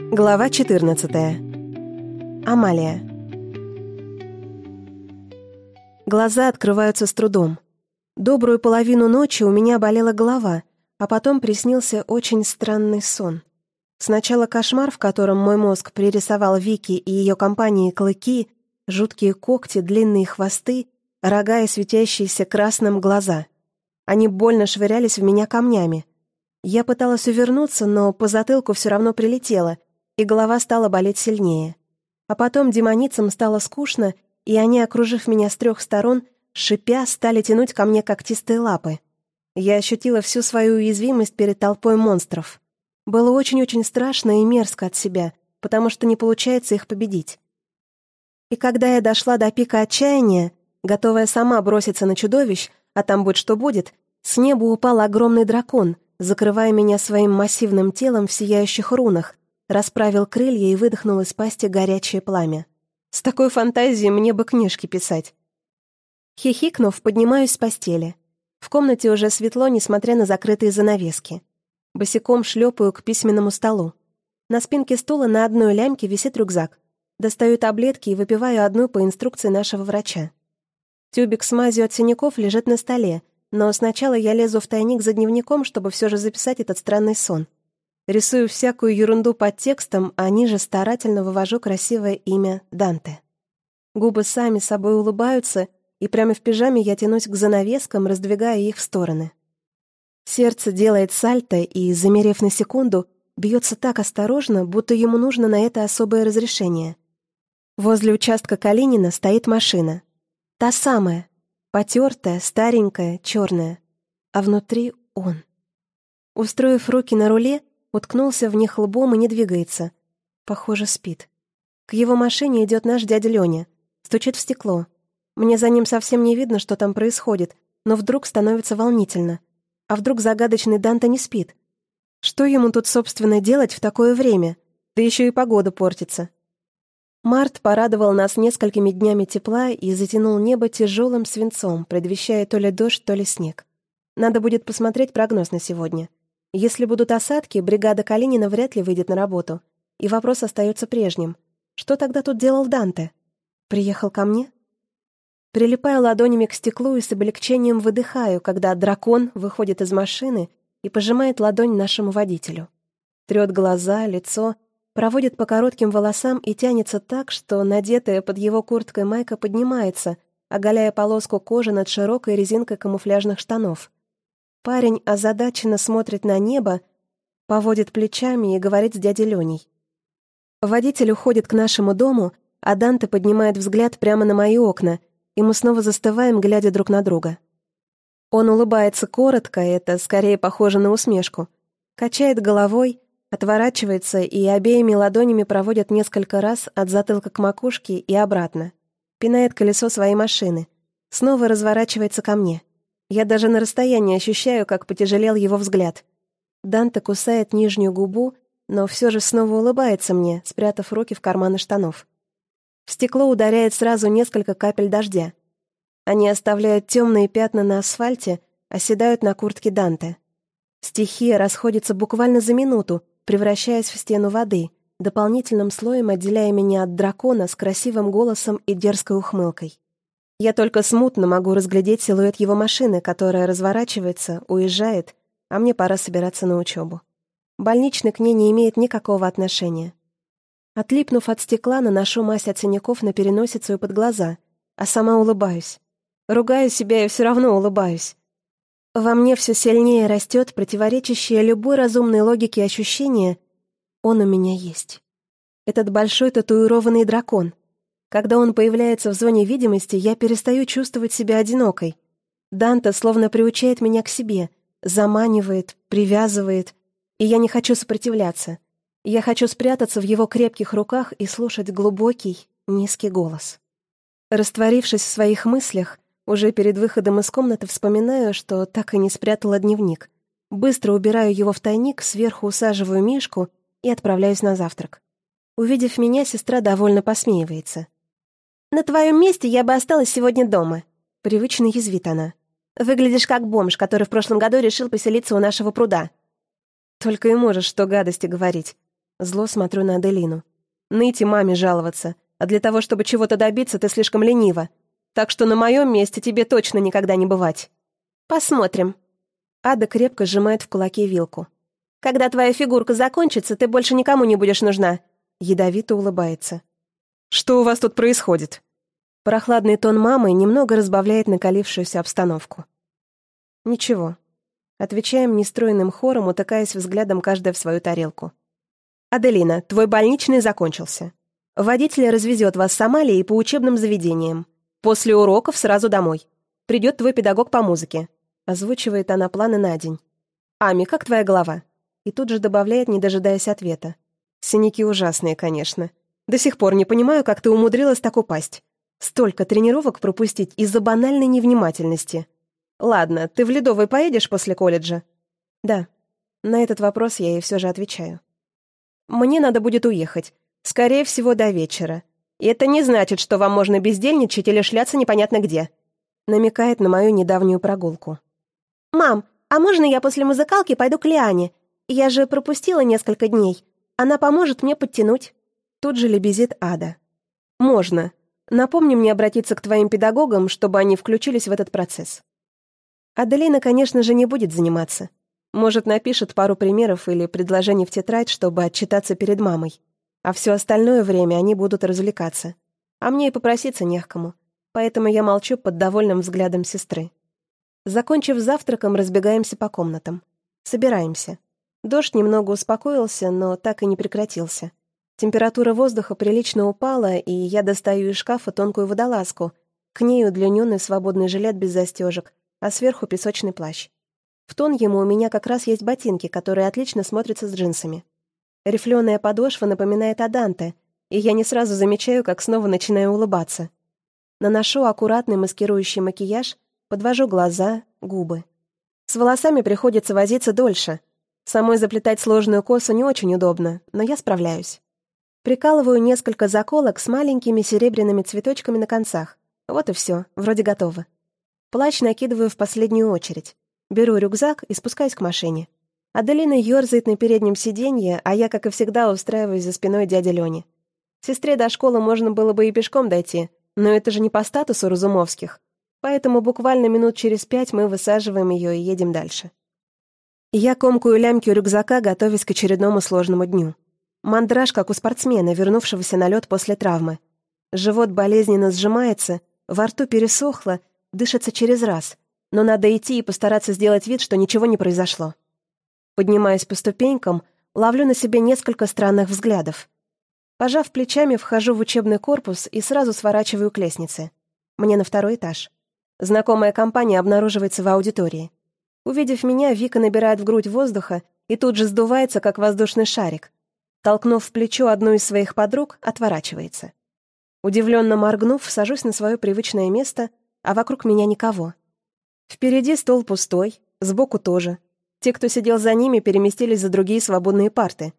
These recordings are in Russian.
Глава 14. Амалия. Глаза открываются с трудом. Добрую половину ночи у меня болела голова, а потом приснился очень странный сон. Сначала кошмар, в котором мой мозг пририсовал Вики и ее компании клыки, жуткие когти, длинные хвосты, рога и светящиеся красным глаза. Они больно швырялись в меня камнями. Я пыталась увернуться, но по затылку все равно прилетело, и голова стала болеть сильнее. А потом демоницам стало скучно, и они, окружив меня с 3 сторон, шипя, стали тянуть ко мне когтистые лапы. Я ощутила всю свою уязвимость перед толпой монстров. Было очень-очень страшно и мерзко от себя, потому что не получается их победить. И когда я дошла до пика отчаяния, готовая сама броситься на чудовищ, а там будь что будет, с неба упал огромный дракон, закрывая меня своим массивным телом в сияющих рунах, расправил крылья и выдохнул из пасти горячее пламя. С такой фантазией мне бы книжки писать. Хихикнув, поднимаюсь с постели. В комнате уже светло, несмотря на закрытые занавески. Босиком шлепаю к письменному столу. На спинке стула на одной лямке висит рюкзак. Достаю таблетки и выпиваю одну по инструкции нашего врача. Тюбик с мазью от синяков лежит на столе, но сначала я лезу в тайник за дневником, чтобы все же записать этот странный сон. Рисую всякую ерунду под текстом, а ниже старательно вывожу красивое имя Данте. Губы сами собой улыбаются, и прямо в пижаме я тянусь к занавескам, раздвигая их в стороны. Сердце делает сальто и, замерев на секунду, бьется так осторожно, будто ему нужно на это особое разрешение. Возле участка Калинина стоит машина. Та самая. Потертая, старенькая, черная. А внутри он. Устроив руки на руле, уткнулся в них лбом и не двигается. Похоже, спит. К его машине идет наш дядя Леня. Стучит в стекло. Мне за ним совсем не видно, что там происходит, но вдруг становится волнительно. А вдруг загадочный Данте не спит? Что ему тут, собственно, делать в такое время? Да еще и погода портится. Март порадовал нас несколькими днями тепла и затянул небо тяжелым свинцом, предвещая то ли дождь, то ли снег. Надо будет посмотреть прогноз на сегодня. Если будут осадки, бригада Калинина вряд ли выйдет на работу. И вопрос остается прежним. Что тогда тут делал Данте? Приехал ко мне? Прилипаю ладонями к стеклу и с облегчением выдыхаю, когда дракон выходит из машины и пожимает ладонь нашему водителю. Трет глаза, лицо, проводит по коротким волосам и тянется так, что надетая под его курткой майка поднимается, оголяя полоску кожи над широкой резинкой камуфляжных штанов. Парень озадаченно смотрит на небо, поводит плечами и говорит с дядей Леней. Водитель уходит к нашему дому, а Данте поднимает взгляд прямо на мои окна, и мы снова застываем, глядя друг на друга. Он улыбается коротко, это скорее похоже на усмешку, качает головой, отворачивается и обеими ладонями проводит несколько раз от затылка к макушке и обратно. Пинает колесо своей машины. Снова разворачивается ко мне. Я даже на расстоянии ощущаю, как потяжелел его взгляд. Данте кусает нижнюю губу, но все же снова улыбается мне, спрятав руки в карманы штанов. В стекло ударяет сразу несколько капель дождя. Они оставляют темные пятна на асфальте, оседают на куртке Данте. Стихия расходится буквально за минуту, превращаясь в стену воды, дополнительным слоем отделяя меня от дракона с красивым голосом и дерзкой ухмылкой. Я только смутно могу разглядеть силуэт его машины, которая разворачивается, уезжает, а мне пора собираться на учебу. Больничный к ней не имеет никакого отношения. Отлипнув от стекла, наношу мазь от синяков на переносицу и под глаза, а сама улыбаюсь. Ругаю себя и все равно улыбаюсь. Во мне все сильнее растет противоречащее любой разумной логике ощущение «он у меня есть». Этот большой татуированный дракон. Когда он появляется в зоне видимости, я перестаю чувствовать себя одинокой. Данте словно приучает меня к себе, заманивает, привязывает, и я не хочу сопротивляться. Я хочу спрятаться в его крепких руках и слушать глубокий, низкий голос. Растворившись в своих мыслях, уже перед выходом из комнаты вспоминаю, что так и не спрятала дневник. Быстро убираю его в тайник, сверху усаживаю Мишку и отправляюсь на завтрак. Увидев меня, сестра довольно посмеивается. «На твоем месте я бы осталась сегодня дома», — привычно язвит она. «Выглядишь как бомж, который в прошлом году решил поселиться у нашего пруда». «Только и можешь что гадости говорить». Зло смотрю на Аделину. Ныть и маме жаловаться, а для того, чтобы чего-то добиться, ты слишком ленива. Так что на моем месте тебе точно никогда не бывать. Посмотрим. Ада крепко сжимает в кулаке вилку. Когда твоя фигурка закончится, ты больше никому не будешь нужна. Ядовито улыбается. Что у вас тут происходит? Прохладный тон мамы немного разбавляет накалившуюся обстановку. Ничего. Отвечаем нестройным хором, утыкаясь взглядом каждая в свою тарелку. «Аделина, твой больничный закончился. Водитель развезет вас с Амалией по учебным заведениям. После уроков сразу домой. Придет твой педагог по музыке», — озвучивает она планы на день. «Ами, как твоя голова?» И тут же добавляет, не дожидаясь ответа. «Синяки ужасные, конечно. До сих пор не понимаю, как ты умудрилась так упасть. Столько тренировок пропустить из-за банальной невнимательности. Ладно, ты в Ледовый поедешь после колледжа?» «Да». На этот вопрос я ей все же отвечаю. «Мне надо будет уехать. Скорее всего, до вечера. И это не значит, что вам можно бездельничать или шляться непонятно где», намекает на мою недавнюю прогулку. «Мам, а можно я после музыкалки пойду к Лиане? Я же пропустила несколько дней. Она поможет мне подтянуть». Тут же лебезит Ада. «Можно. Напомни мне обратиться к твоим педагогам, чтобы они включились в этот процесс». Аделина, конечно же, не будет заниматься. Может, напишет пару примеров или предложений в тетрадь, чтобы отчитаться перед мамой. А все остальное время они будут развлекаться. А мне и попроситься не к кому. Поэтому я молчу под довольным взглядом сестры. Закончив завтраком, разбегаемся по комнатам. Собираемся. Дождь немного успокоился, но так и не прекратился. Температура воздуха прилично упала, и я достаю из шкафа тонкую водолазку. К ней удлиненный свободный жилет без застежек, а сверху песочный плащ. В тон ему у меня как раз есть ботинки, которые отлично смотрятся с джинсами. Рифленая подошва напоминает о Данте, и я не сразу замечаю, как снова начинаю улыбаться. Наношу аккуратный маскирующий макияж, подвожу глаза, губы. С волосами приходится возиться дольше. Самой заплетать сложную косу не очень удобно, но я справляюсь. Прикалываю несколько заколок с маленькими серебряными цветочками на концах. Вот и все, вроде готово. Плащ накидываю в последнюю очередь. Беру рюкзак и спускаюсь к машине. Аделина ерзает на переднем сиденье, а я, как и всегда, устраиваюсь за спиной дяди Лёни. Сестре до школы можно было бы и пешком дойти, но это же не по статусу Разумовских. Поэтому буквально минут через 5 мы высаживаем ее и едем дальше. Я комкаю лямки рюкзака, готовясь к очередному сложному дню. Мандраж, как у спортсмена, вернувшегося на лед после травмы. Живот болезненно сжимается, во рту пересохло, дышится через раз. Но надо идти и постараться сделать вид, что ничего не произошло. Поднимаясь по ступенькам, ловлю на себе несколько странных взглядов. Пожав плечами, вхожу в учебный корпус и сразу сворачиваю к лестнице. Мне на 2-й этаж. Знакомая компания обнаруживается в аудитории. Увидев меня, Вика набирает в грудь воздуха и тут же сдувается, как воздушный шарик. Толкнув в плечо одну из своих подруг, отворачивается. Удивленно моргнув, сажусь на свое привычное место, а вокруг меня никого. Впереди стол пустой, сбоку тоже. Те, кто сидел за ними, переместились за другие свободные парты.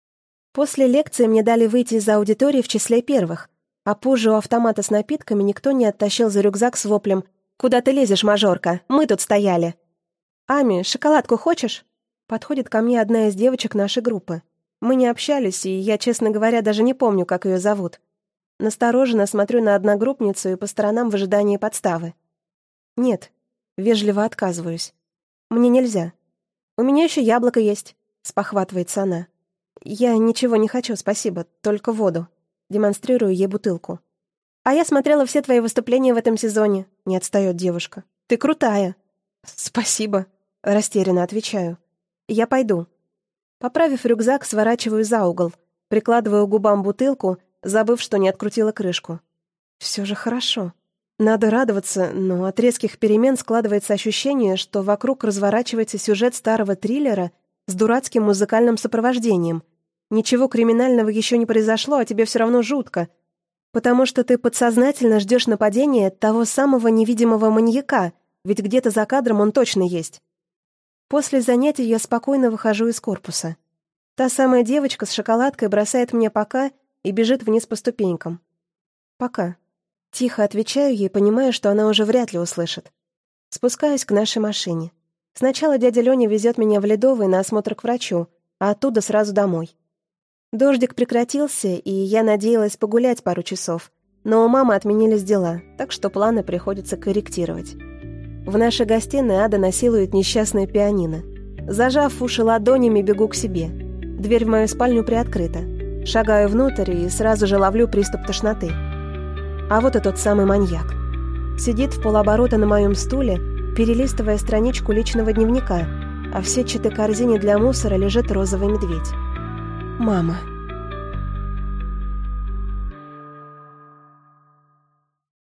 После лекции мне дали выйти из аудитории в числе первых, а позже у автомата с напитками никто не оттащил за рюкзак с воплем «Куда ты лезешь, мажорка? Мы тут стояли!» «Ами, шоколадку хочешь?» Подходит ко мне одна из девочек нашей группы. Мы не общались, и я, честно говоря, даже не помню, как ее зовут. Настороженно смотрю на одногруппницу и по сторонам в ожидании подставы. «Нет». Вежливо отказываюсь. «Мне нельзя. У меня еще яблоко есть», — спохватывается она. «Я ничего не хочу, спасибо, только воду». Демонстрирую ей бутылку. «А я смотрела все твои выступления в этом сезоне», — не отстает девушка. «Ты крутая». «Спасибо», — растерянно отвечаю. «Я пойду». Поправив рюкзак, сворачиваю за угол, прикладываю к губам бутылку, забыв, что не открутила крышку. Все же хорошо. Надо радоваться, но от резких перемен складывается ощущение, что вокруг разворачивается сюжет старого триллера с дурацким музыкальным сопровождением. Ничего криминального еще не произошло, а тебе все равно жутко, потому что ты подсознательно ждешь нападения того самого невидимого маньяка, ведь где-то за кадром он точно есть. После занятий я спокойно выхожу из корпуса. Та самая девочка с шоколадкой бросает мне «пока» и бежит вниз по ступенькам. «Пока». Тихо отвечаю ей, понимая, что она уже вряд ли услышит. Спускаюсь к нашей машине. Сначала дядя Лёня везет меня в Ледовый на осмотр к врачу, а оттуда сразу домой. Дождик прекратился, и я надеялась погулять пару часов, но у мамы отменились дела, так что планы приходится корректировать. В нашей гостиной Ада насилует несчастное пианино. Зажав уши ладонями, бегу к себе. Дверь в мою спальню приоткрыта. Шагаю внутрь и сразу же ловлю приступ тошноты. А вот и тот самый маньяк. Сидит в полоборота на моем стуле, перелистывая страничку личного дневника, а в сетчатой корзине для мусора лежит розовый медведь. «Мама».